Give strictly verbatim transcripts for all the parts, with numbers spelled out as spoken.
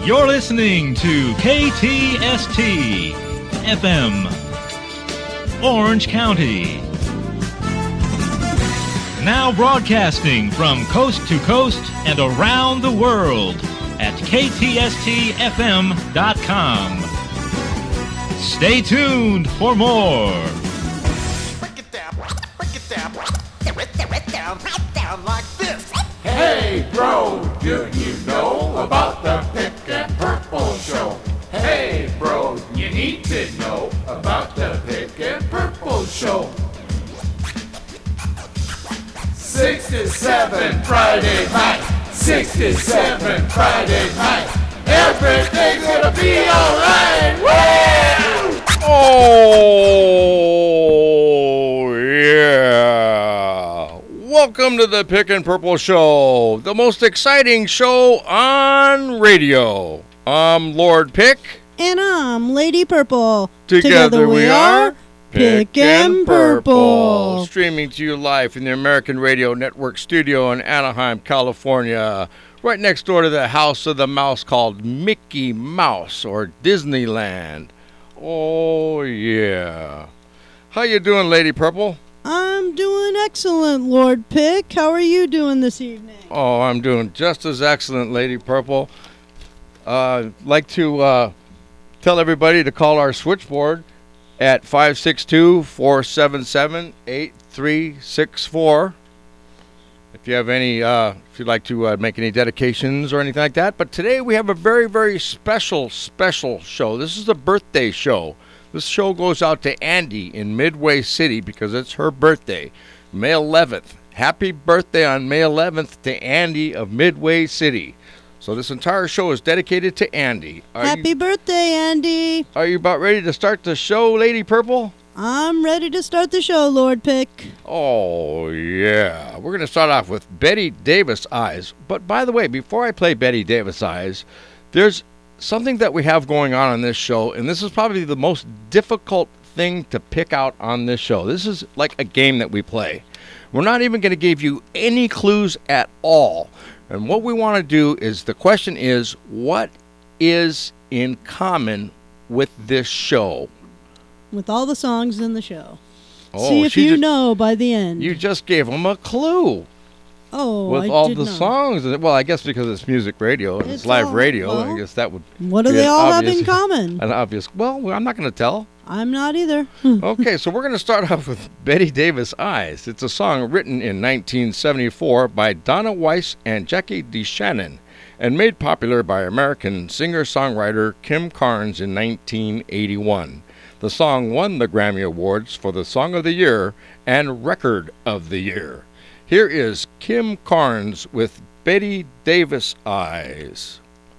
You're listening to K T S T F M, Orange County. Now broadcasting from coast to coast and around the world at K T S T F M dot com. Stay tuned for more. Break it down, break it down, break it down, down like this. Hey, bro, do you know about the Pick and Purple Show? Hey, bro, you need to know about the Pick and Purple Show. Six to seven Friday night, six to seven Friday night. Everything's gonna be alright. Woo! Oh, yeah. Welcome to the Pick and Purple Show, the most exciting show on radio. I'm Lord Pick. And I'm Lady Purple. Together, Together we, we are Pick and Purple. Streaming to you live from the American Radio Network studio in Anaheim, California. Right next door to the House of the Mouse called Mickey Mouse or Disneyland. Oh, yeah. How you doing, Lady Purple? I'm doing excellent, Lord Pick. How are you doing this evening? Oh, I'm doing just as excellent, Lady Purple. Uh, like to uh, tell everybody to call our switchboard at five six two, four seven seven, eight three six four. If you have any, uh, if you'd like to uh, make any dedications or anything like that. But today we have a very, very special, special show. This is a birthday show. This show goes out to Andy in Midway City because it's her birthday, May eleventh. Happy birthday on May eleventh to Andy of Midway City. So this entire show is dedicated to Andy. Are Happy you, birthday, Andy. Are you about ready to start the show, Lady Purple? I'm ready to start the show, Lord Pick. Oh, yeah. We're going to start off with Betty Davis Eyes. But by the way, before I play Betty Davis Eyes, there's something that we have going on on this show, and this is probably the most difficult thing to pick out on this show. This is like a game that we play. We're not even going to give you any clues at all. And what we want to do is, the question is, what is in common with this show? With all the songs in the show. Oh, See if she you just, know by the end. You just gave them a clue. Oh, with I all did the not. songs. Well, I guess because it's music radio and it's, It's live all- radio, well, I guess that would What do be they an all obvious, have in common? An obvious. Well, I'm not going to tell. I'm not either. Okay, so we're going to start off with Betty Davis Eyes. It's a song written in nineteen seventy-four by Donna Weiss and Jackie DeShannon and made popular by American singer-songwriter Kim Carnes in nineteen eighty-one. The song won the Grammy Awards for the Song of the Year and Record of the Year. Here is Kim Carnes with Betty Davis Eyes.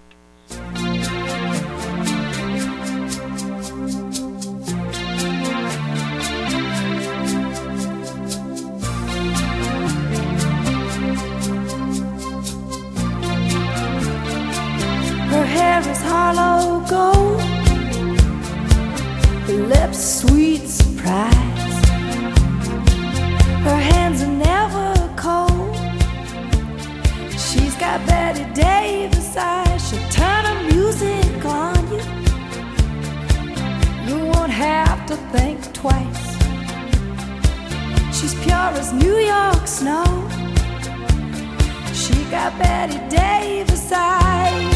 Her hair is hollow gold, her lips sweet surprise, her hands are never cold. She's got Betty Davis eyes, she'll turn her music on you. You won't have to think twice. She's pure as New York snow. She got Betty Davis eyes.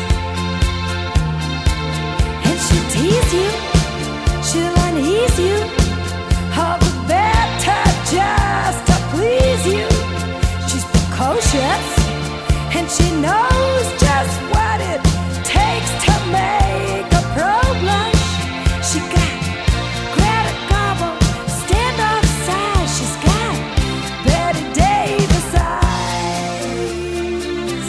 And she'll tease you, she'll unease you, all the better just to please you. She's precocious, and she knows just what it takes to make a pro blush. She got Greta Garbo, stand off side. She's got Betty Davis eyes.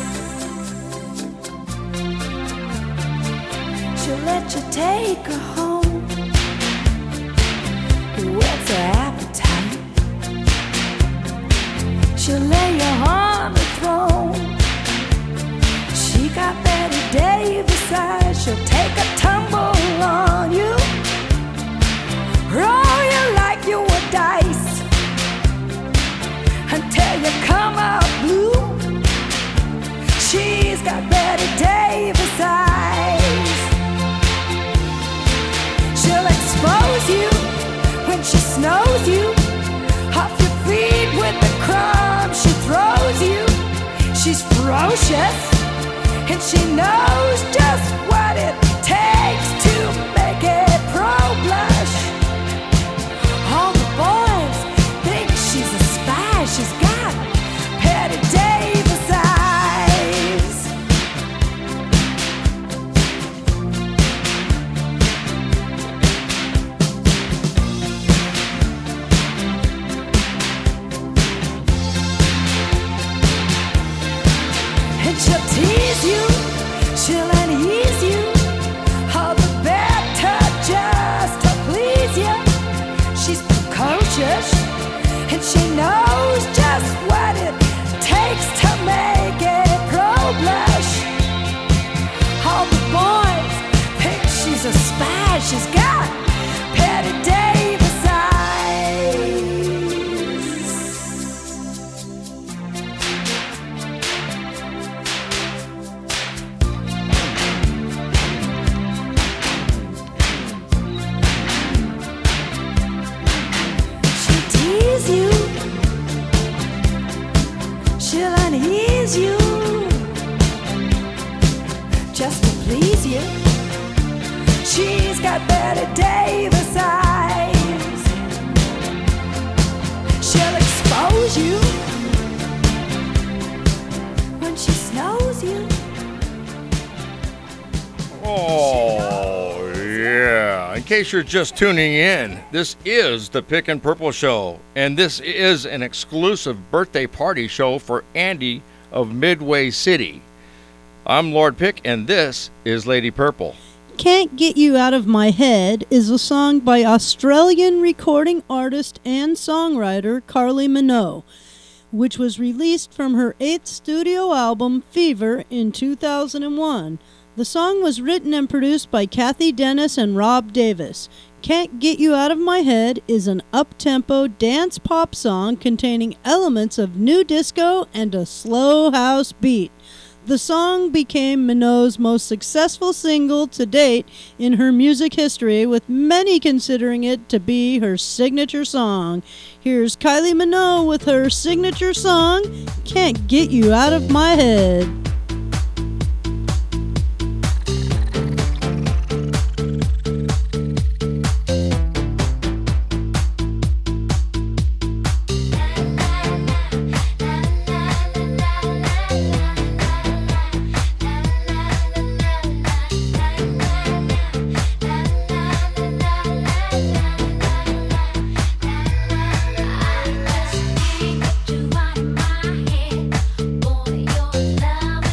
She'll let you take her home, whets her appetite. She'll lay you on the throne. She got Betty Davis eyes. She'll take a tumble on you, roll you like you were dice, until you come out blue. She's got Betty Davis precocious, and she knows just what it takes to make a pro blush. All the boys think she's a spy. She's got Patty Davis eyes. And she'll tease you, she'll unease you, all the better just to please you. She's precocious, and she knows just what it takes to make a pro blush. All the boys think she's a spy. She's got Patty Davis eyes. She'll tease you, she'll unease you, just to please you. She's got Betty Davis eyes. She'll expose you when she snows you. Oh, yeah. In case you're just tuning in, this is the Pick and Purple Show, and this is an exclusive birthday party show for Andy of Midway City. I'm Lord Pick, and this is Lady Purple. Can't Get You Out of My Head is a song by Australian recording artist and songwriter Carly Minogue, which was released from her eighth studio album, Fever, in two thousand one. The song was written and produced by Kathy Dennis and Rob Davis. Can't Get You Out of My Head is an up-tempo dance pop song containing elements of new disco and a slow house beat. The song became Minogue's most successful single to date in her music history, with many considering it to be her signature song. Here's Kylie Minogue with her signature song, Can't Get You Out of My Head. Can't get you out of my head, boy, your love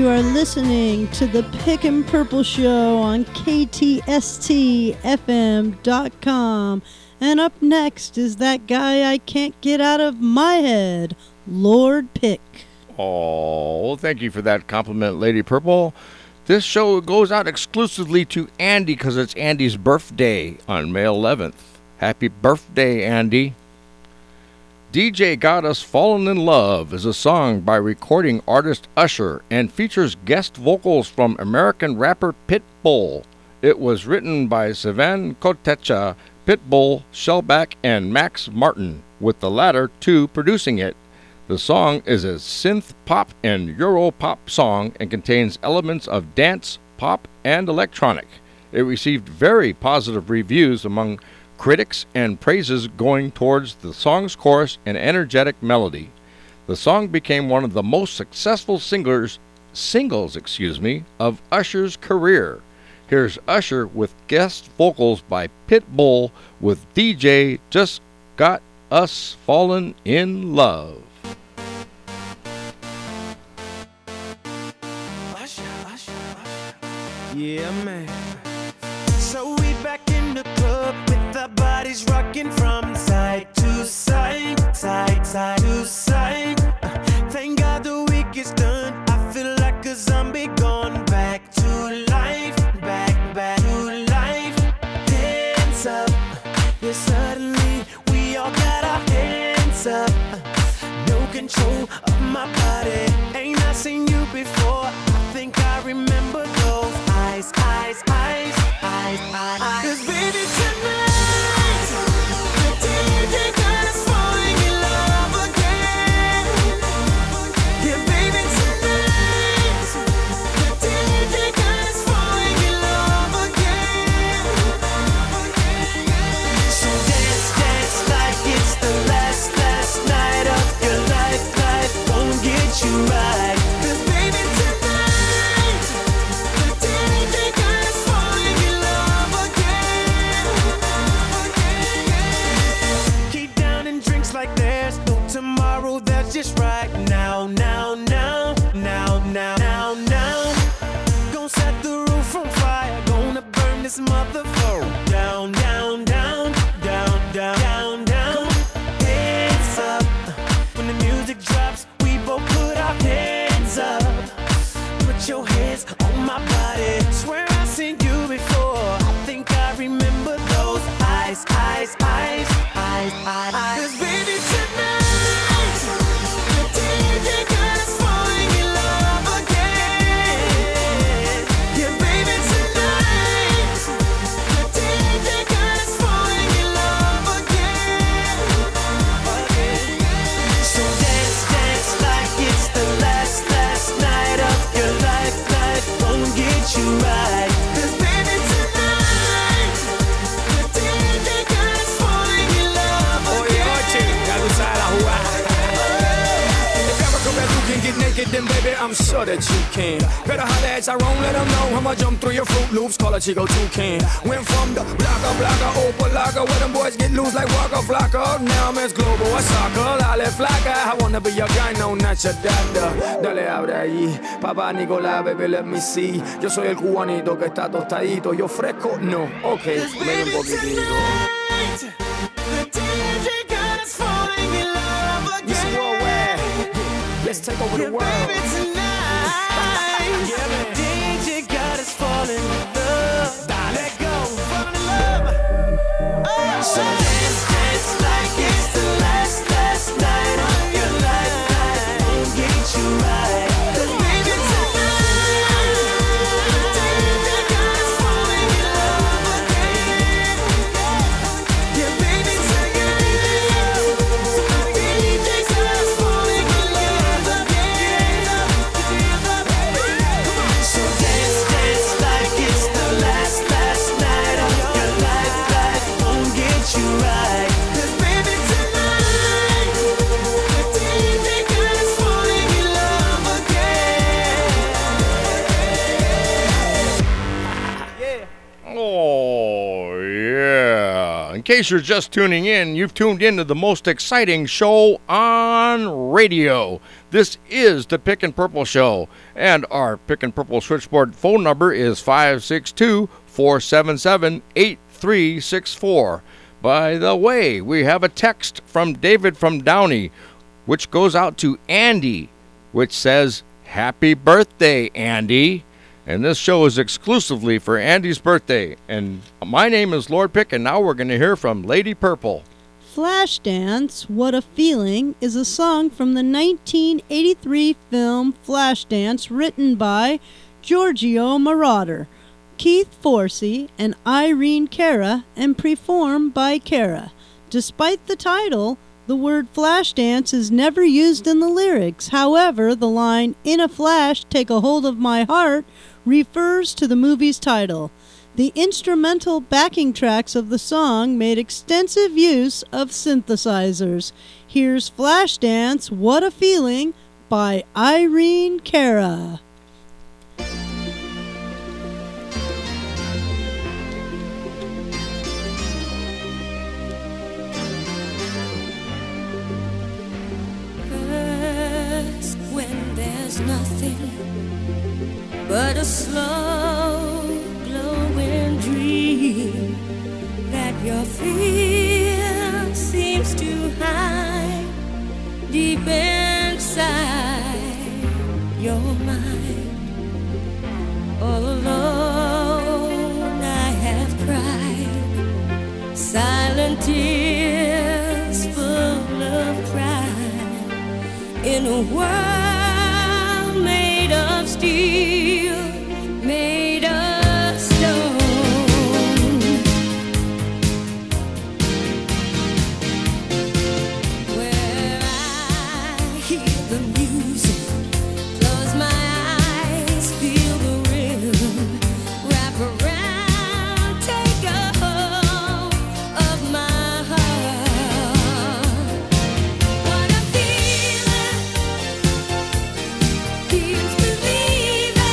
You are listening to the Pick and Purple Show on K T S T F M dot com. And up next is that guy I can't get out of my head, Lord Pick. Oh, thank you for that compliment, Lady Purple. This show goes out exclusively to Andy because it's Andy's birthday on May eleventh. Happy birthday, Andy. D J Got Us Fallen in Love is a song by recording artist Usher and features guest vocals from American rapper Pitbull. It was written by Sivan Kotecha, Pitbull, Shellback, and Max Martin, with the latter two producing it. The song is a synth pop and Euro pop song and contains elements of dance, pop, and electronic. It received very positive reviews among critics and praises going towards the song's chorus and energetic melody. The song became one of the most successful singles, singles, excuse me, of Usher's career. Here's Usher with guest vocals by Pitbull with D J Just Got Us Fallen in Love. Yeah, man. So we back in the club with our bodies rocking from side to side, side, side to side. Uh, thank God the week is done. I feel like a zombie gone back to life, back, back to life. Hands up, yeah, suddenly we all got our hands up. Uh, no control of my body. Ain't I seen you before? I think I remember those eyes, eyes, eyes, eyes, eyes. Cause baby tonight, the D J got us falling in love again. Yeah, baby tonight, the D J got us falling in love again. So dance, dance like it's the last, last night of your life. Life won't get you right. Cause baby tonight, the D J got us falling in love again. Keep down and drinks like there's no tomorrow. That's just right now, now, now, now, now, now, now. Gonna set the roof on fire. Gonna burn this motherfucker down, down, down, down, down, down, down. Hands up. When the music drops, we both put our hands up. Put your hands on my body. Swear I've seen you before. I think I remember those eyes, eyes, eyes, eyes, eyes. Cause baby tonight, the D J got us falling in love again. Yeah, baby tonight, the D J got us falling in love again. So dance, dance like it's the last, last night of your life. Life won't get you right. Cause baby tonight, the D J got us falling in love Oye, noche, ya tú sabes la jugada. If ever come back, you can get naked, then baby, I'm sure that you can. Better holler at Tyrone, let him know I'ma jump through your Fruit Loops, call a Chico Toucan. Went from the blocker, blocker, Opalaga, where them boys get loose like Waka Flocka. Now I'm as global as soccer, Lale Flocka. I wanna be your guy, no, not your dada. Dale, abre ahí, papá Nicolás, baby, let me see. Yo soy el cubanito que está tostadito, yo fresco, no, ok, ven un poquitito. the D J got us falling in love again. This worldwide, let's take over the world. Baby tonight, Yeah, man. D J got us falling in love. Let go, falling in love. Oh, so dance, dance like it's the last, last night of your life. Life won't get you right. 'Cause baby tonight, the D J got us falling in love again. Yeah, baby tonight, the D J got us falling in love again. So dance, dance like it's the last, last night of your life. Life won't get you right. 'Cause baby tonight, the D J got us falling in love again. Oh, yeah. In case you're just tuning in, you've tuned into the most exciting show on radio. This is the Pick and Purple Show, and our Pick and Purple switchboard phone number is five six two, four seven seven, eight three six four. By the way, we have a text from David from Downey, which goes out to Andy, which says, "Happy birthday, Andy." And this show is exclusively for Andy's birthday. And my name is Lord Pick, and now we're going to hear from Lady Purple. Flashdance, What a Feeling, is a song from the nineteen eighty-three film Flashdance, written by Giorgio Moroder, Keith Forsey, and Irene Cara, and performed by Cara. Despite the title, the word Flashdance is never used in the lyrics. However, the line, "In a flash, take a hold of my heart," refers to the movie's title. The instrumental backing tracks of the song made extensive use of synthesizers. Here's Flashdance, What a Feeling by Irene Cara. First, when there's nothing but a slow glowing dream that your fear seems to hide deep inside your mind. All alone I have cried silent tears full of pride in a world made of steel, made of stone. Where I hear the music, close my eyes, feel the rhythm, wrap around, take a hold of my heart. What a feeling, keeps believing.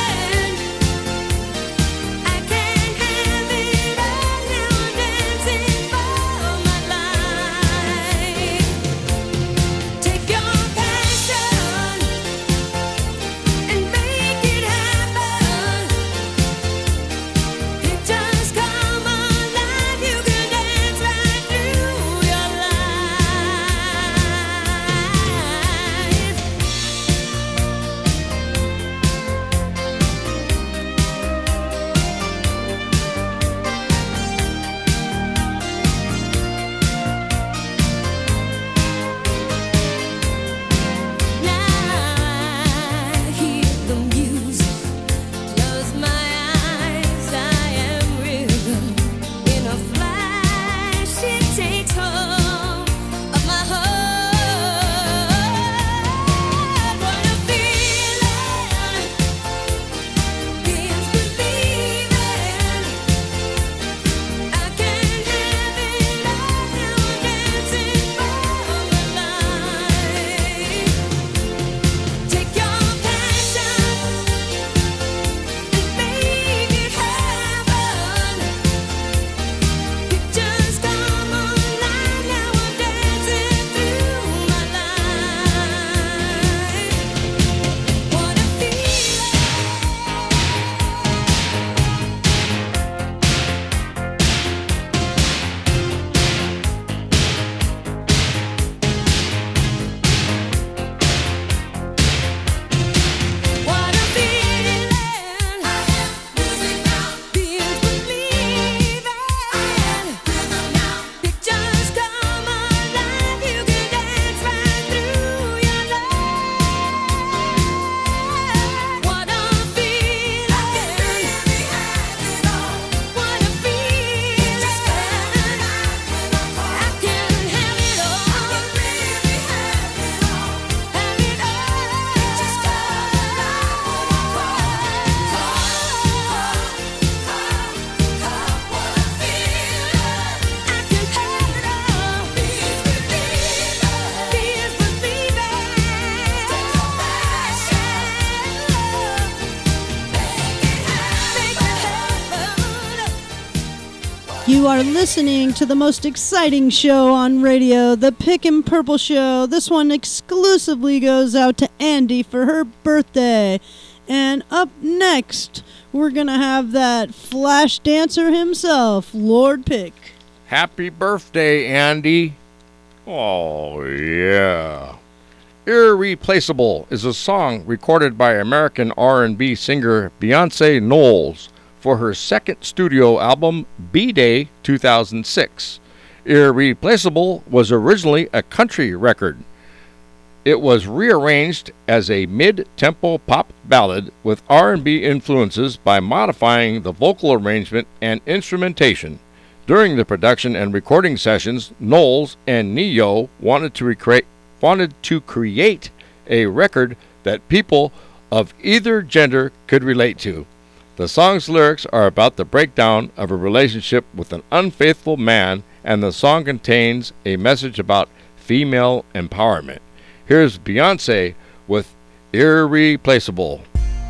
You are listening to the most exciting show on radio, the Pick and Purple Show. This one exclusively goes out to Andy for her birthday. And up next, we're going to have that flash dancer himself, Lord Pick. Happy birthday, Andy. Oh, yeah. Irreplaceable is a song recorded by American R and B singer Beyonce Knowles for her second studio album, B-Day two thousand six. Irreplaceable was originally a country record. It was rearranged as a mid-tempo pop ballad with R and B influences by modifying the vocal arrangement and instrumentation. During the production and recording sessions, Knowles and Ne-Yo wanted to recreate wanted to create a record that people of either gender could relate to. The song's lyrics are about the breakdown of a relationship with an unfaithful man, and the song contains a message about female empowerment. Here's Beyonce with Irreplaceable.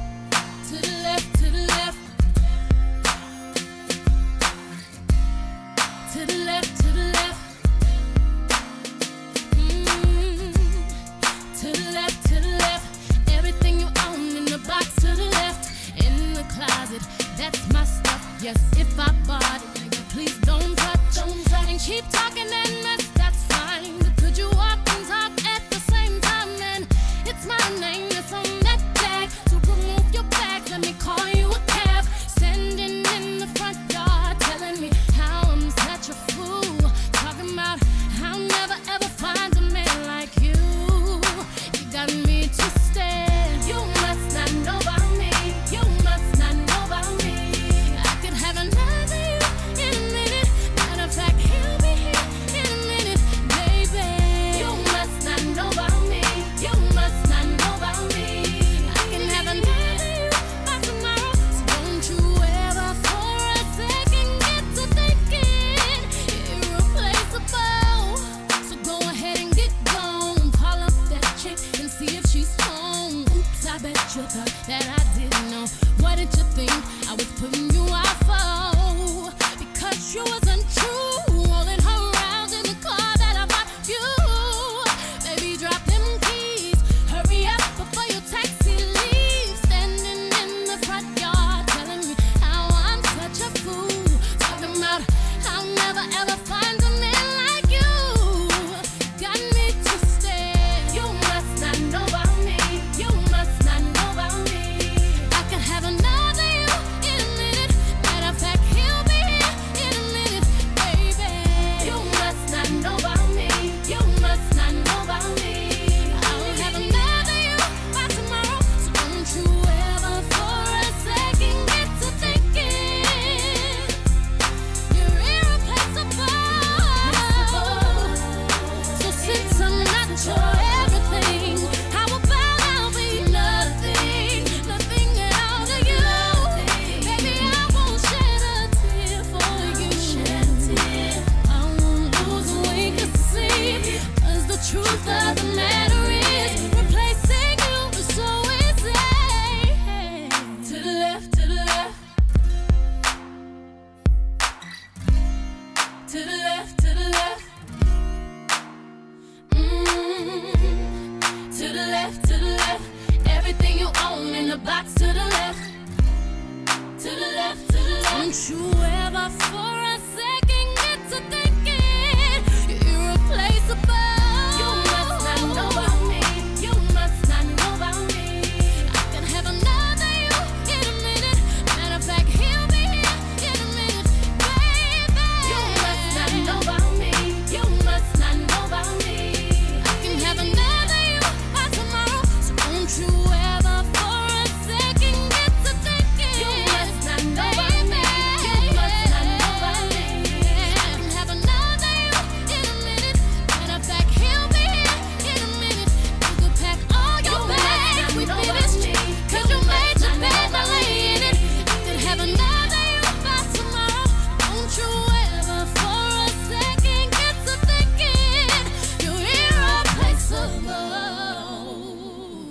Keep talking and mess, that's fine. But could you walk and talk at the same time? And it's my name that's on that tag. So remove your bags, let me call you a cab. Standing in the front yard, telling me how I'm such a fool. Talking about I'll never ever find a man like you. You got me twisted. You must not know about me. You must not know about me. I could have another you in a minute. Matter of fact, he'll be here in a minute, baby. You must not know about me. You must not know about me. I can have another you by tomorrow. So don't you ever for a second get to thinking irreplaceable. So go ahead and get gone. Call up that chick and see if she's home. Oops, I bet you thought that I didn't know. What did you think I was putting you out for? Because you wasn't true. Rolling her around in the car that I bought you. Baby, drop them keys. Hurry up before your taxi leaves. Standing in the front yard, telling me how I'm such a fool. Talking about I'll never ever find a man like you. Got me twisted. You must not know about me. You must not know about me. I could have another you in a minute. Matter of fact, he'll be here in a minute, baby. You must not know about me. You must not know about me. I'll have another you by tomorrow. So don't you ever for a second get to thinking you're irreplaceable. So since I'm not your everything, how about I'll be nothing, nothing at all to you? Baby, I won't shed a tear for you. I won't lose a wink of sleep. 'Cause the truth of the matter is, replacing you is so easy. To the left, to the left. To the left, to the left. Mm. To the left, to the left. Everything you own in the box to the left. To the left, to the left. Don't you ever for a second get to thinking you're irreplaceable. You must not know about me. You must not know about me. I can have another you in a minute. Matter of fact, he'll be here in a minute, baby. You must not know about me. You must not know about me. I can have another you by tomorrow. So don't you ever for a second get to thinking you must not know about me. You must not know about me. I can have another you in a minute. Matter of fact, he'll be here in a minute. You could pack all your bags, we finished. 'Cause you made your bed by laying it. I could have another you by tomorrow. Don't you ever for a second get to thinking you're irreplaceable.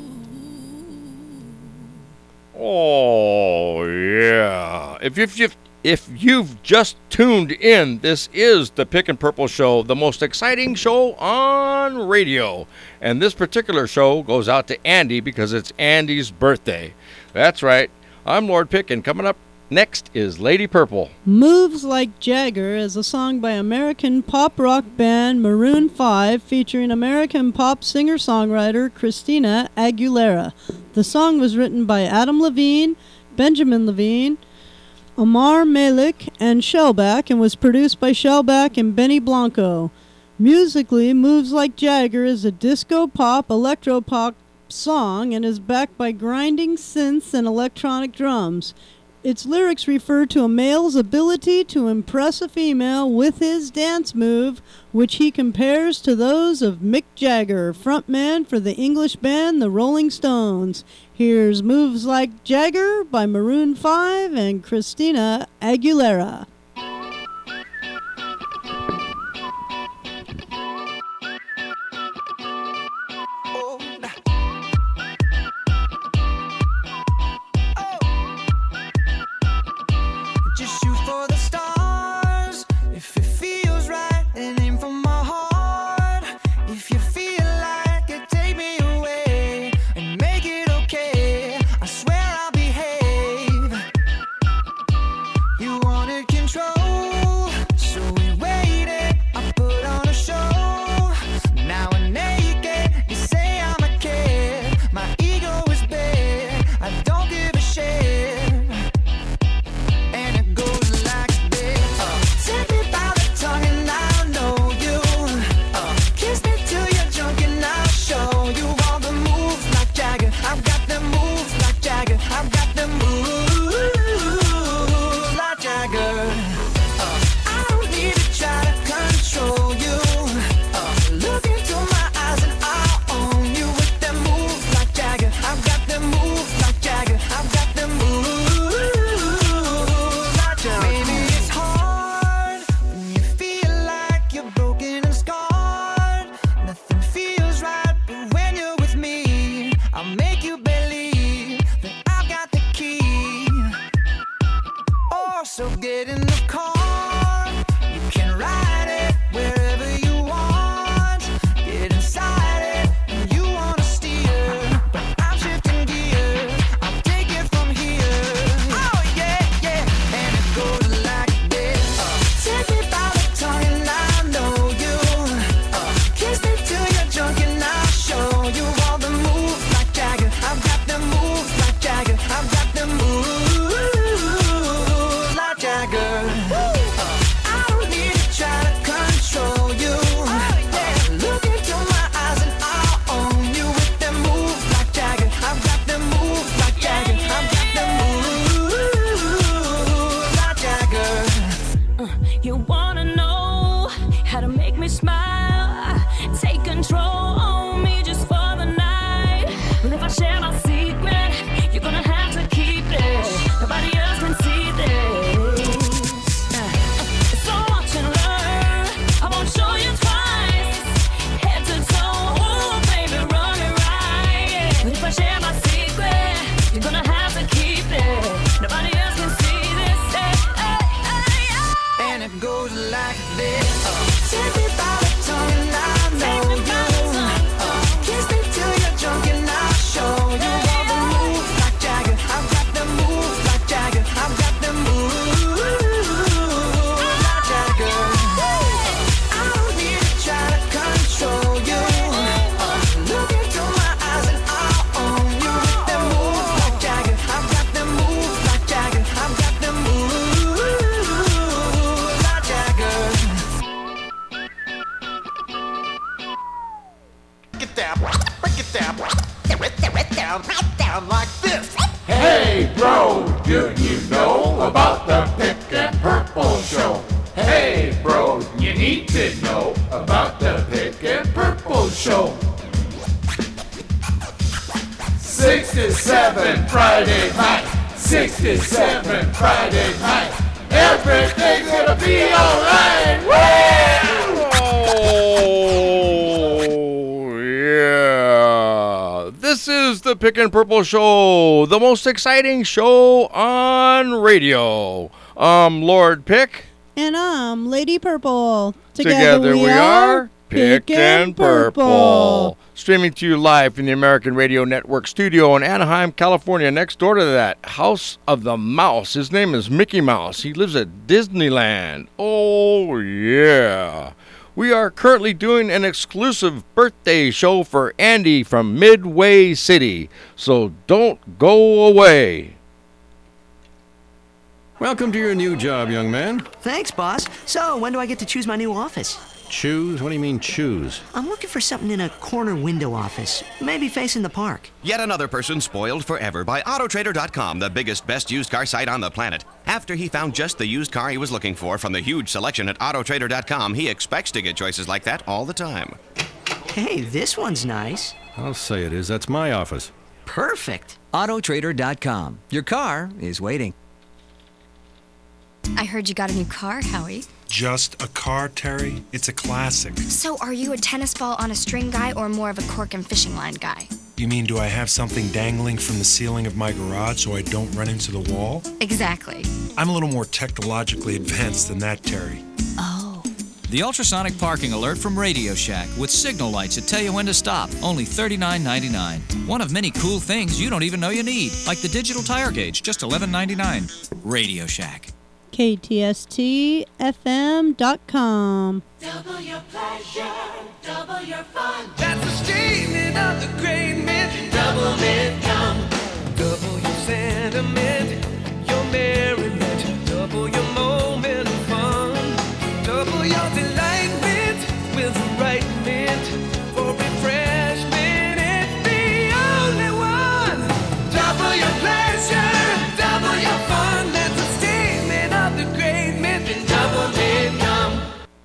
Oh, yeah. If, if, if, If you've just tuned in, this is the Pick and Purple Show, the most exciting show on radio. And this particular show goes out to Andy because it's Andy's birthday. That's right. I'm Lord Pick, and coming up next is Lady Purple. Moves Like Jagger is a song by American pop rock band Maroon five featuring American pop singer-songwriter Christina Aguilera. The song was written by Adam Levine, Benjamin Levine, Amar Malik, and Shellback, and was produced by Shellback and Benny Blanco. Musically, Moves Like Jagger is a disco pop, electro pop song and is backed by grinding synths and electronic drums. Its lyrics refer to a male's ability to impress a female with his dance move, which he compares to those of Mick Jagger, frontman for the English band The Rolling Stones. Here's Moves Like Jagger by Maroon five and Christina Aguilera. Just shoot for the stars if it feels right, and aim for my heart. If you feel like it, take me away and make it okay. I swear I'll behave. You wanted control, so we waited. I put on a show. Now I'm naked. You say I'm a kid. My ego is big. I don't give a shit. And it goes like this. Uh, take me by the tongue and I'll know you. Uh, kiss me till you're drunk and I'll show you all the moves like Jagger. I've got them moves like Jagger. I've got them moves like Jagger. Uh, I don't need to try to control you. Uh, look into my eyes and I'll own you with them moves like Jagger. I've got them moves like Jagger. I've got them moves. Maybe it's hard when you feel like you're broken and scarred. Nothing feels right, but when you're with me, I'll make you believe that I've got the key. Oh, so get in the car. You can ride it wherever you want. Get inside it and you wanna steer, but I'm shifting gears. I'll take it from here. Oh yeah, yeah. And it goes like this. Uh, take me by the tongue and I know you. Uh, kiss me till you're drunk and I'll show you all the moves like Jagger. I've got them moves like Jagger. I've got them moves like Jagger. Uh, I don't need to try to control you. Uh, look into my eyes and I'll own you with them moves like Jagger. I've got them moves like Jagger. I've got them moves like Jagger. You wanna know how to make me smile? Take control on me just for the night. But if I share my secret, you're gonna have to keep it. Nobody else can see this. Uh, So watch and learn. I won't show you twice. Head to toe, oh baby, run it right. But if I share my secret, you're gonna have to keep it. Nobody else can see this. Hey, hey, hey, hey. And it goes like this. Uh, take me by the tongue and I know you. Uh, kiss me till you're drunk and I'll show you all the moves like Jagger. I've got them moves like Jagger. I've got them moves like Jagger. Uh, I don't need to try to control you. Uh, look into my eyes and I'll own you with them moves like Jagger. I've got them moves like Jagger. I've got them moves like Jagger. Break it down, break it down, break it down, down like this. Hey, bro, do you know about the Pick and Purple Show? Hey, bro, you need to know about the Pick and Purple Show. six to seven Friday night, six to seven Friday night. Everything's gonna be alright. Woo! Oh, yeah. This is the Pick and Purple Show, the most exciting show on radio. I'm Lord Pick. And I'm Lady Purple. Together, we, we are Pick and Purple. Streaming to you live from the American Radio Network studio in Anaheim, California. Next door to that, House of the Mouse. His name is Mickey Mouse. He lives at Disneyland. Oh, yeah. We are currently doing an exclusive birthday show for Andy from Midway City. So don't go away. Welcome to your new job, young man. Thanks, boss. So, when do I get to choose my new office? Choose? What do you mean, choose? I'm looking for something in a corner window office, maybe facing the park. Yet another person spoiled forever by Auto Trader dot com, the biggest, best used car site on the planet. After he found just the used car he was looking for from the huge selection at Auto Trader dot com, he expects to get choices like that all the time. Hey, this one's nice. I'll say it is. That's my office. Perfect. Auto Trader dot com. Your car is waiting. I heard you got a new car, Howie. Just a car, Terry? It's a classic. So are you a tennis ball on a string guy or more of a cork and fishing line guy? You mean, do I have something dangling from the ceiling of my garage so I don't run into the wall? Exactly. I'm a little more technologically advanced than that, Terry. Oh. The ultrasonic parking alert from Radio Shack with signal lights that tell you when to stop. Only thirty-nine ninety-nine. One of many cool things you don't even know you need, like the digital tire gauge, just eleven ninety-nine. Radio Shack. K T S T F M dot com. Double your pleasure, double your fun. That's the statement of the great mint. Double mint gum. Double your sentiment, your merriment. Double your moment of fun. Double your delightment with the right mint. For refreshment, it's the only one. Double your pleasure, double your fun. That's the statement of the great mint. Double mint gum.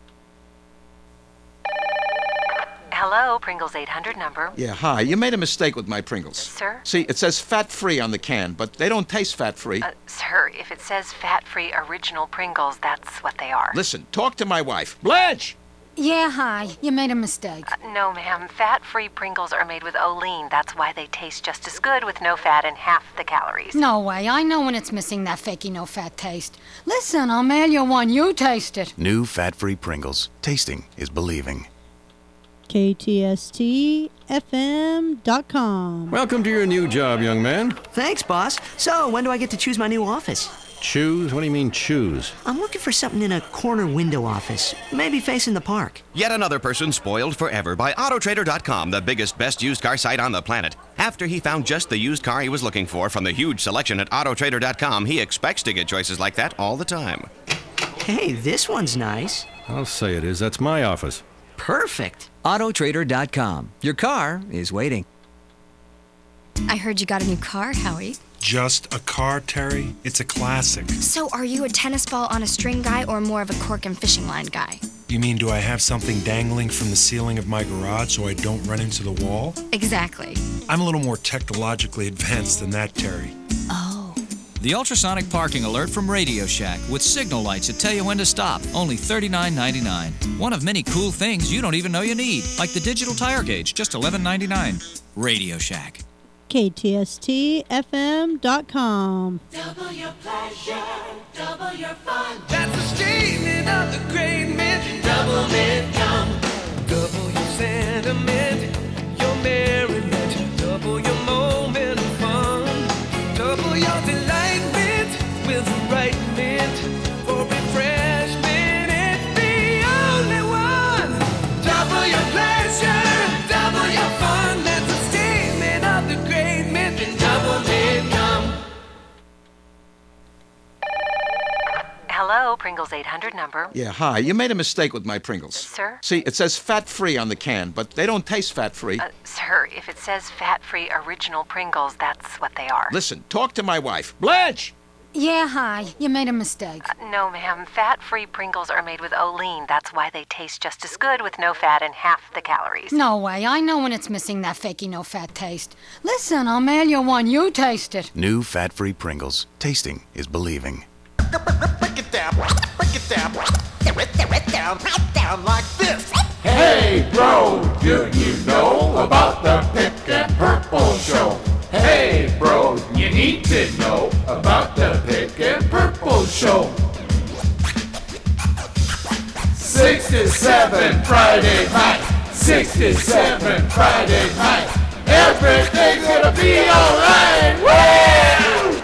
Hello, Pringles eight hundred number. Yeah, hi. You made a mistake with my Pringles. Sir? See, it says fat-free on the can, but they don't taste fat-free. Uh, sir, if it says fat-free original Pringles, that's what they are. Listen, talk to my wife. Blanche! Yeah, hi. You made a mistake. Uh, no, ma'am. Fat-free Pringles are made with Olean. That's why they taste just as good with no fat and half the calories. No way. I know when it's missing that fakey no-fat taste. Listen, I'll mail you one. You taste it. New fat-free Pringles. Tasting is believing. K T S T F M dot com. Welcome to your new job, young man. Thanks, boss. So, when do I get to choose my new office? Choose? What do you mean, choose? I'm looking for something in a corner window office, maybe facing the park. Yet another person spoiled forever by Auto Trader dot com, the biggest, best used car site on the planet. After he found just the used car he was looking for from the huge selection at Auto Trader dot com, he expects to get choices like that all the time. Hey, this one's nice. I'll say it is. That's my office. Perfect. Auto Trader dot com. Your car is waiting. I heard you got a new car, Howie. Just a car, Terry? It's a classic. So are you a tennis ball on a string guy or more of a cork and fishing line guy? You mean, do I have something dangling from the ceiling of my garage so I don't run into the wall? Exactly. I'm a little more technologically advanced than that, Terry. Oh. The ultrasonic parking alert from Radio Shack with signal lights that tell you when to stop. Only thirty-nine ninety-nine. One of many cool things you don't even know you need, like the digital tire gauge, just eleven ninety-nine. Radio Shack. K T S T F M dot com. Double your pleasure, double your fun. That's the statement of the great mint. Double mint gum. Double your sentiment, your merriment. Double your moment of fun. Double your delightment with the right mint. For refreshment, it's the only one. Double your pleasure, double your fun. That's the statement of the great mint. Double mint gum. Hello, Pringles eight hundred number. Yeah, hi. You made a mistake with my Pringles. Sir? See, it says fat-free on the can, but they don't taste fat-free. Uh, sir, if it says fat-free original Pringles, that's what they are. Listen, talk to my wife. Blanche! Yeah, hi. You made a mistake. Uh, no, ma'am. Fat-free Pringles are made with Olean. That's why they taste just as good with no fat and half the calories. No way. I know when it's missing that fakey no-fat taste. Listen, I'll mail you one. You taste it. New fat-free Pringles. Tasting is believing. Break it down, break it down, break it down, down like this. Hey, bro, do you know about the Pick and Purple Show? Hey, bro, you need to know about the Pick and Purple Show. sixty-seven Friday night. sixty-seven Friday night. Everything's gonna be alright. Woo!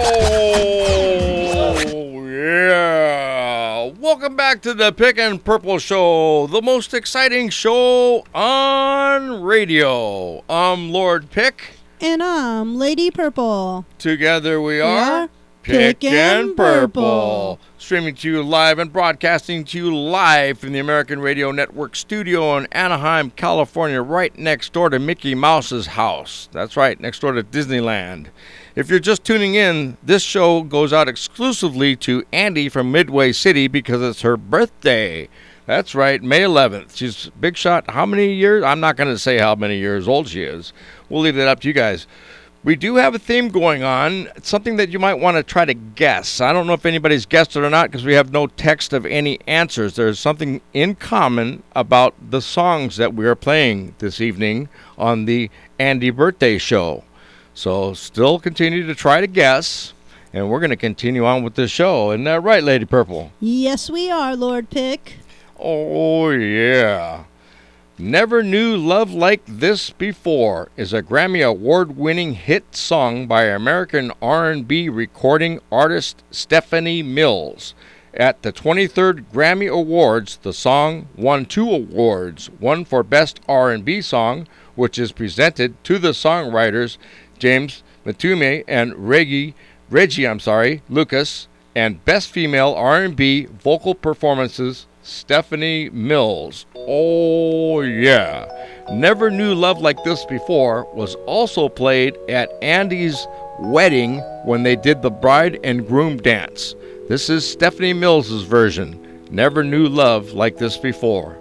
Oh, yeah. Welcome back to the Pickin' Purple Show, the most exciting show on radio. I'm Lord Pick. And I'm Lady Purple. Together we are, are Pickin' Purple. Streaming to you live and broadcasting to you live from the American Radio Network studio in Anaheim, California, right next door to Mickey Mouse's house. That's right, next door to Disneyland. If you're just tuning in, this show goes out exclusively to Andy from Midway City because it's her birthday. That's right, May eleventh. She's big shot. How many years? I'm not going to say how many years old she is. We'll leave that up to you guys. We do have a theme going on. It's something that you might want to try to guess. I don't know if anybody's guessed it or not because we have no text of any answers. There's something in common about the songs that we are playing this evening on the Andy Birthday Show. So still continue to try to guess, and we're going to continue on with this show. Isn't that right, Lady Purple? Yes, we are, Lord Pick. Oh, yeah. Never Knew Love Like This Before is a Grammy Award-winning hit song by American R and B recording artist Stephanie Mills. At the twenty-third Grammy Awards, the song won two awards, one for Best R and B Song, which is presented to the songwriters James Mtume and Reggie, Reggie I'm sorry, Lucas, and Best Female R and B Vocal Performances, Stephanie Mills. Oh, yeah. Never Knew Love Like This Before was also played at Andy's wedding when they did the bride and groom dance. This is Stephanie Mills' version. Never Knew Love Like This Before.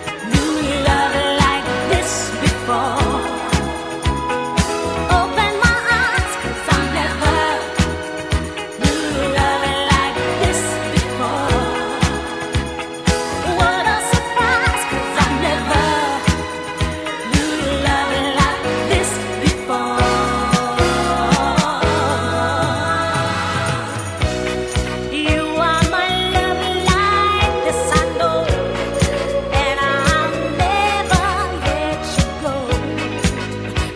Open my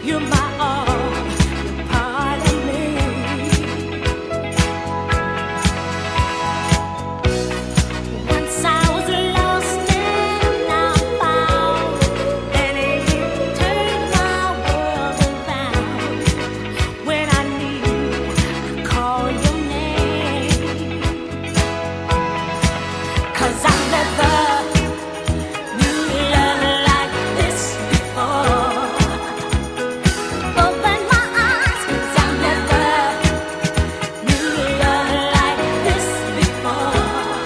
You're my all, you're part of me. Once I was lost and now found, and it turned my world around. When I need, I call your name. 'Cause I never knew love like this before. Open my eyes, 'cause I never knew love like this before.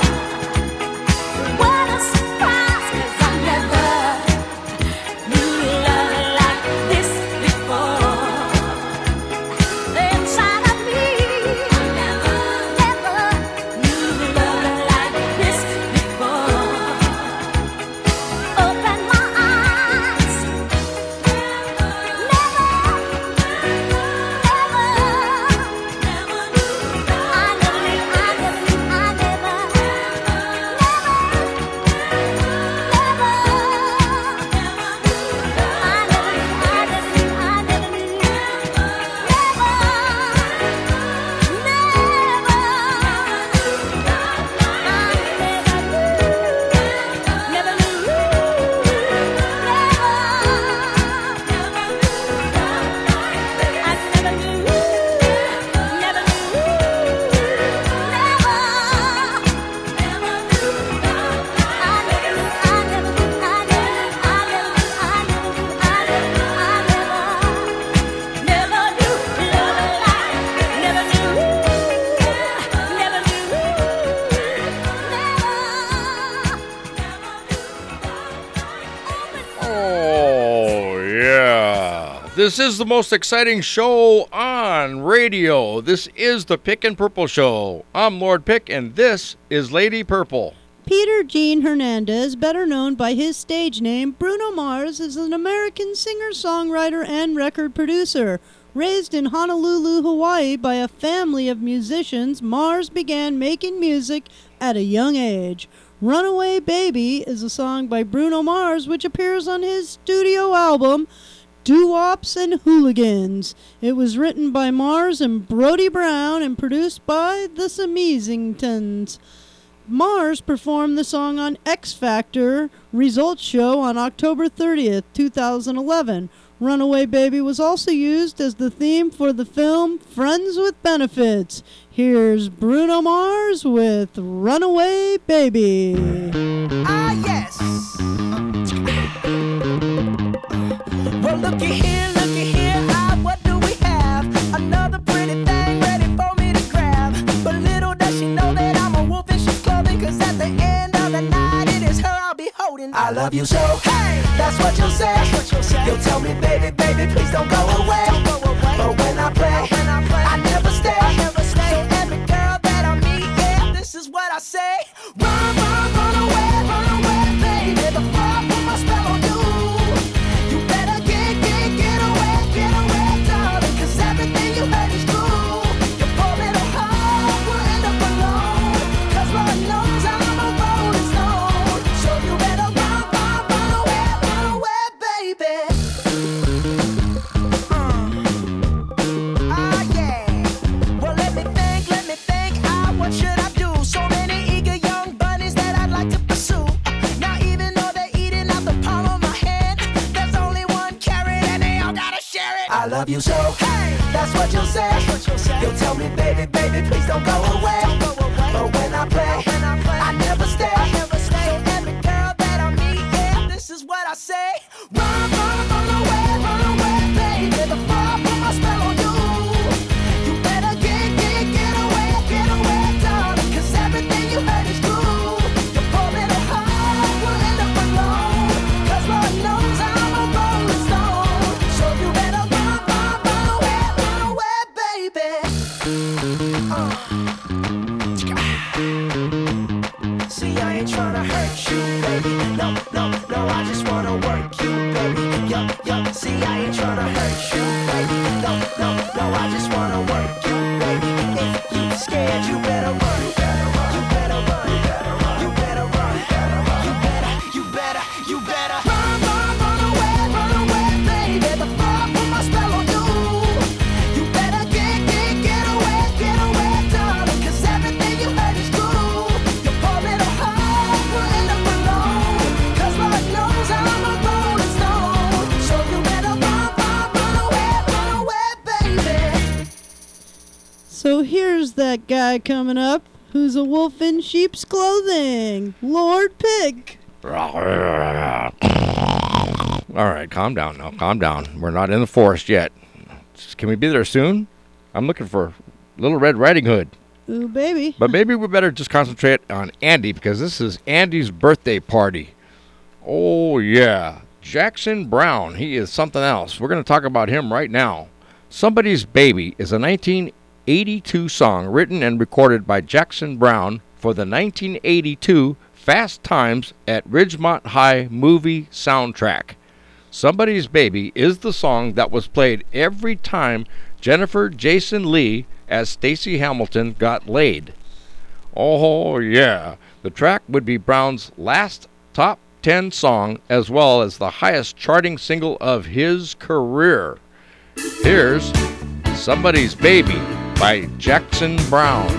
What a surprise, 'cause I never knew love like this before. Inside of me, I never, never knew love like this before. Open my eyes, never, never, never, never knew. I never knew, I never knew, I never, Oh, yeah. This is the most exciting show on radio. This is the Pick and Purple Show. I'm Lord Pick, and this is Lady Purple. Peter Gene Hernandez, better known by his stage name Bruno Mars, is an American singer-songwriter and record producer. Raised in Honolulu, Hawaii by a family of musicians, Mars began making music at a young age. Runaway Baby is a song by Bruno Mars which appears on his studio album Doo-Wops and Hooligans. It was written by Mars and Brody Brown and produced by the Samizingtons. Mars performed the song on X Factor Results Show on October thirtieth, two thousand eleven. Runaway Baby was also used as the theme for the film Friends with Benefits. Here's Bruno Mars with Runaway Baby. Ah, yes. Well, looky here, looky here. Ah, what do we have? Another pretty thing ready for me to grab. But little does she know that I'm a wolf in sheep's clothing. 'Cause at the end of the night, it is her I'll be holding. I love you so. Hey, that's what you'll say. That's what you'll say. You'll tell me, baby, baby, please don't go away. Don't go away. But when I play, when I, play I never stay. I never stay. So every girl that I meet, yeah, this is what I say. Run, run, run away, run away, baby. Before I put my spell on you. You better get, get, get away, get away, darling. 'Cause everything you heard is true. Your poor little heart will end up alone. 'Cause Lord knows I'm a rolling stone. So you better run, run, run away, run away, baby. Ah, yeah. Well, let me think, let me think. Ah, what should I do? So many eager young bunnies that I'd like to pursue. Now, even though they're eating out the palm of my hand, there's only one carrot and they all gotta share it. I love you so. Hey, that's what you'll say. That's what you'll say. You'll tell me, baby, baby, please don't go away. Don't go away. But when I play, when I play, I never stay. I never stay. So every girl that I meet, yeah, this is what I say. Run, run, run away, run away, baby. Before I put my spell on you. You better get, get, get away, get away, darling. 'Cause everything you heard is true. Your poor little heart will end up alone. 'Cause Lord knows I'm a rolling stone. So you better run, run, run away, run away, baby. Uh. See, I ain't tryna hurt you, baby. No, no, no, I just wanna work you, baby. Yo, yo, see, I ain't tryna hurt you, baby. No, no, no, I just wanna work you, baby. If you scared, you better run. You better run. You better run. You better run. You better, you better, you better run, run, run away, run away, baby. Before I put my Here's that guy coming up who's a wolf in sheep's clothing. Lord Pig. All right, calm down now. Calm down. We're not in the forest yet. Can we be there soon? I'm looking for Little Red Riding Hood. Ooh, baby. But maybe we better just concentrate on Andy because this is Andy's birthday party. Oh, yeah. Jackson Browne. He is something else. We're going to talk about him right now. Somebody's Baby is a nineteen eighty-two song written and recorded by Jackson Browne for the nineteen eighty-two Fast Times at Ridgemont High movie soundtrack. Somebody's Baby is the song that was played every time Jennifer Jason Leigh as Stacy Hamilton got laid. Oh, yeah. The track would be Browne's last top ten song as well as the highest charting single of his career. Here's Somebody's Baby by Jackson Browne.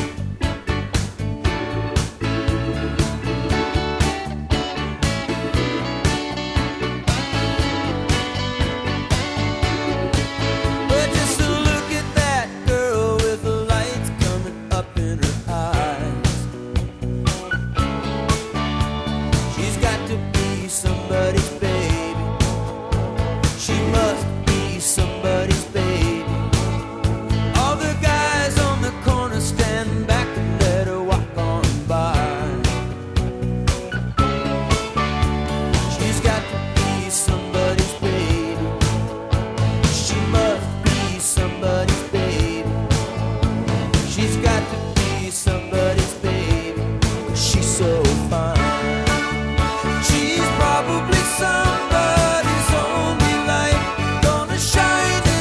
Somebody's baby. All the guys on the corner stand back and let her walk on by. She's got to be somebody's baby. She must be somebody's baby. She's got to be somebody's baby. She's so fine. She's probably somebody's only light. Gonna shine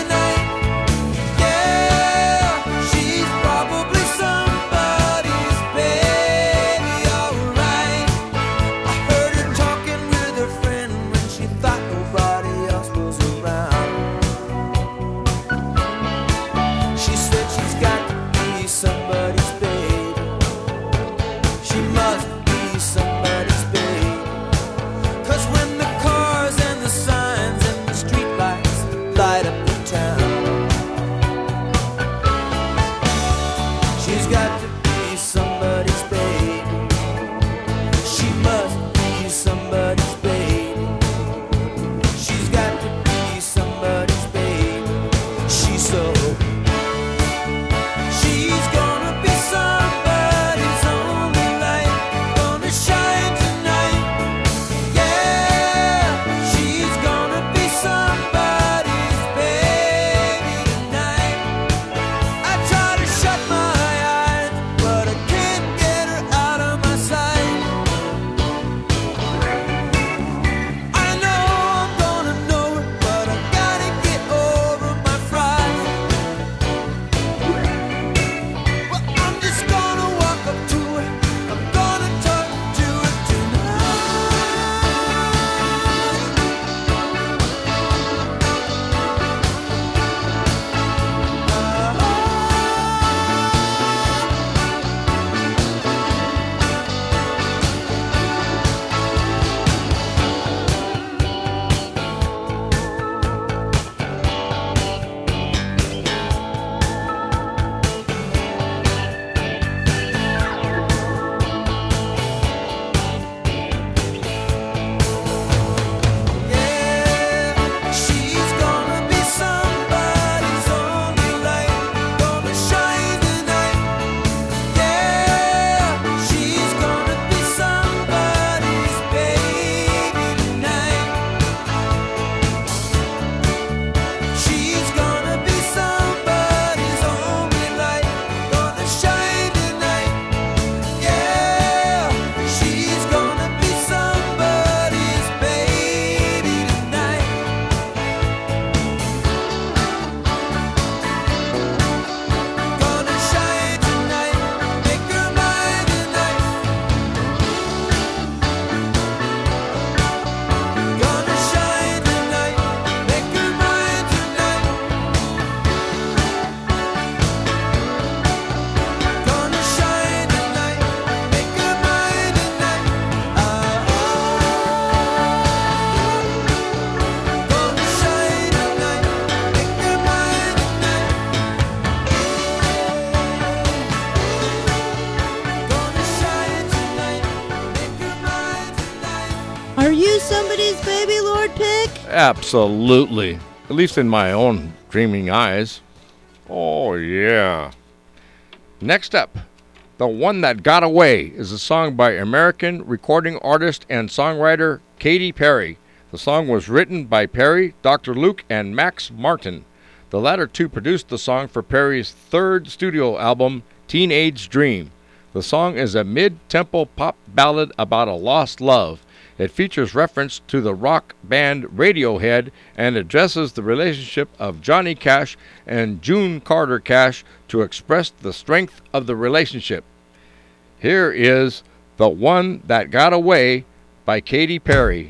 Absolutely. At least in my own dreaming eyes. Oh, yeah. Next up, The One That Got Away is a song by American recording artist and songwriter Katy Perry. The song was written by Perry, Doctor Luke, and Max Martin. The latter two produced the song for Perry's third studio album, Teenage Dream. The song is a mid-tempo pop ballad about a lost love. It features reference to the rock band Radiohead and addresses the relationship of Johnny Cash and June Carter Cash to express the strength of the relationship. Here is The One That Got Away by Katy Perry.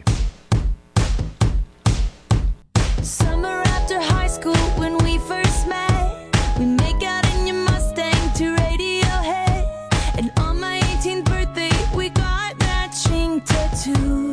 Summer after high school when we first met, we make out in your Mustang to Radiohead. And on my eighteenth birthday, we got matching tattoos.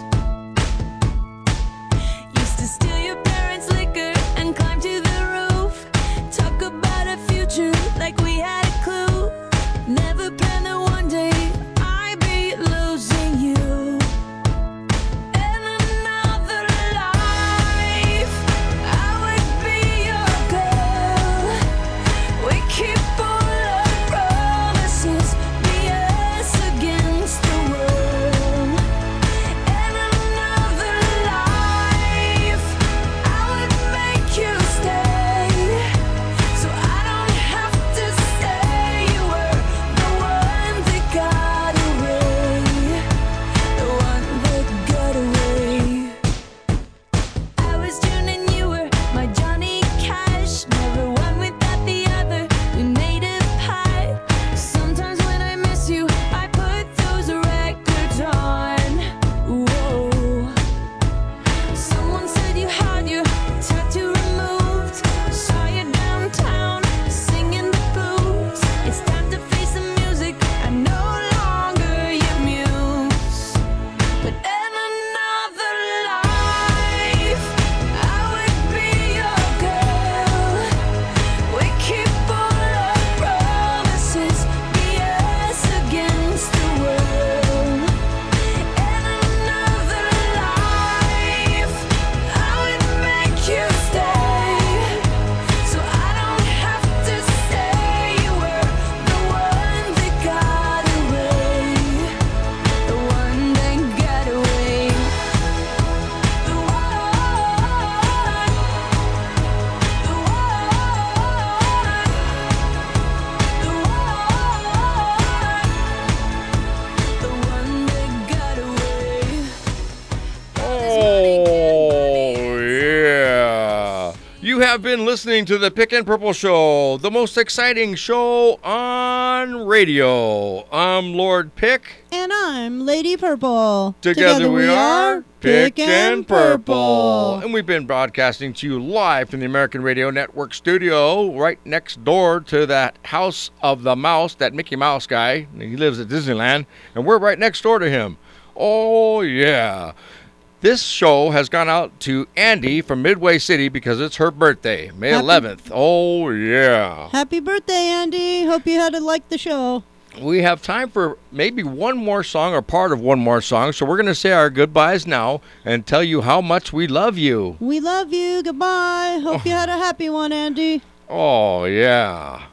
Used to steal your parents' liquor and climb to the roof. Talk about a future like we had a clue. Never planned that one day I'd be losing you. In another life, I would be your girl. We keep all our promises, be us against the world. In another life, I would make you stay, so I don't have to say you were the one that got away, the one that got away. I was June and you were my Johnny Cash. Never one without the other. We made a pact. Sometimes when I miss you, I put those records on. Whoa. Someone said you had your tattoo removed. Saw you downtown singing the blues. It's time to face the music. I'm no longer your muse. But in another life, I would be your girl. We keep all our promises, be us against the world. In another life, I would make you stay, so I don't have to say you were the one that got away, the one that got away. The one, the one, the one, the one that got away. Oh, yeah. You have been listening to the Pick and Purple Show, the most exciting show on radio. I'm Lord Pick. And I'm Lady Purple. Together, we are Pick and Purple. And we've been broadcasting to you live from the American Radio Network studio right next door to that House of the Mouse, that Mickey Mouse guy. He lives at Disneyland, and we're right next door to him. Oh, yeah. This show has gone out to Andy from Midway City because it's her birthday, May Happy- eleventh. Oh, yeah. Happy birthday, Andy. Hope you had to like the show. We have time for maybe one more song or part of one more song, so we're going to say our goodbyes now and tell you how much we love you. We love you. Goodbye. Hope you had a happy one, Andy. Oh, yeah.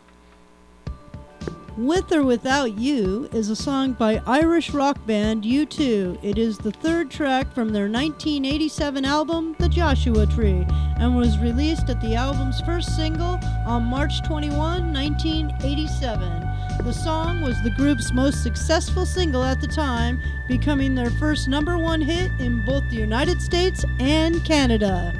With or Without You is a song by Irish rock band U two. It is the third track from their nineteen eighty-seven album, The Joshua Tree, and was released at the album's first single on March twenty-first, nineteen eighty-seven. The song was the group's most successful single at the time, becoming their first number one hit in both the United States and Canada.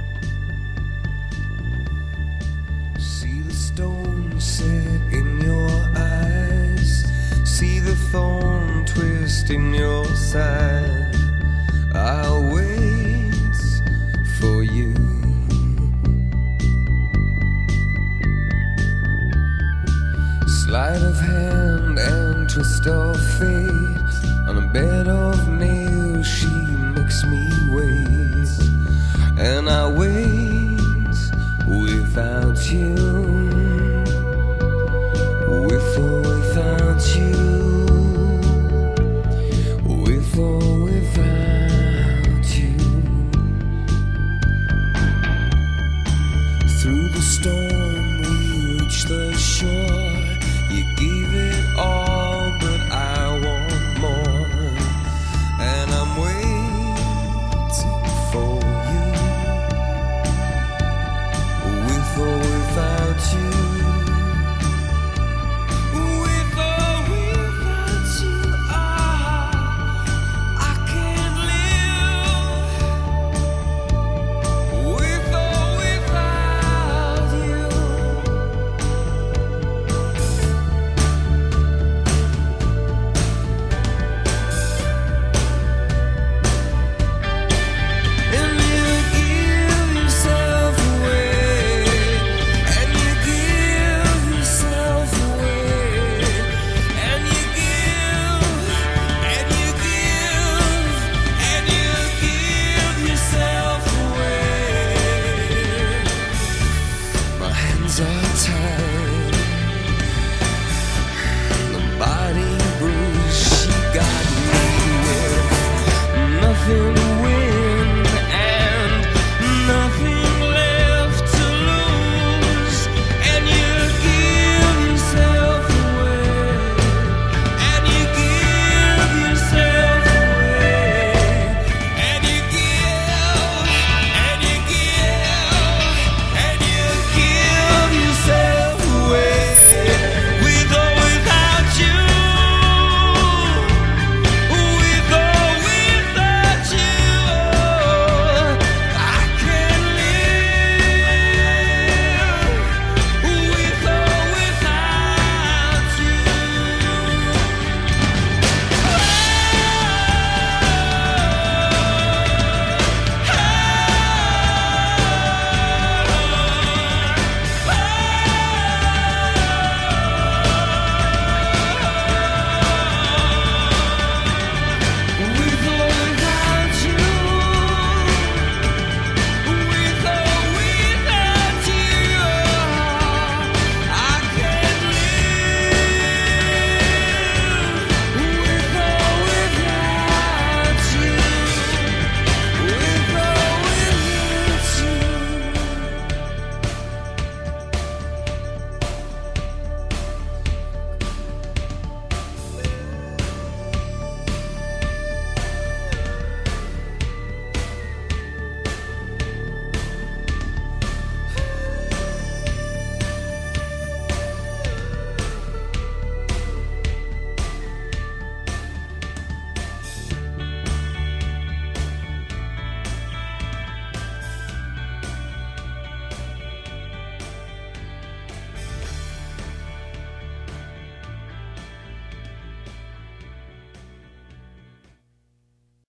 See the stone set in your eyes, see the thorn twist in your side. I'll wait for you. Sleight of hand and twist of fate, on a bed of nails she makes me wait, and I wait without you, with or without you, with or without you. Through the storm we reach the shore.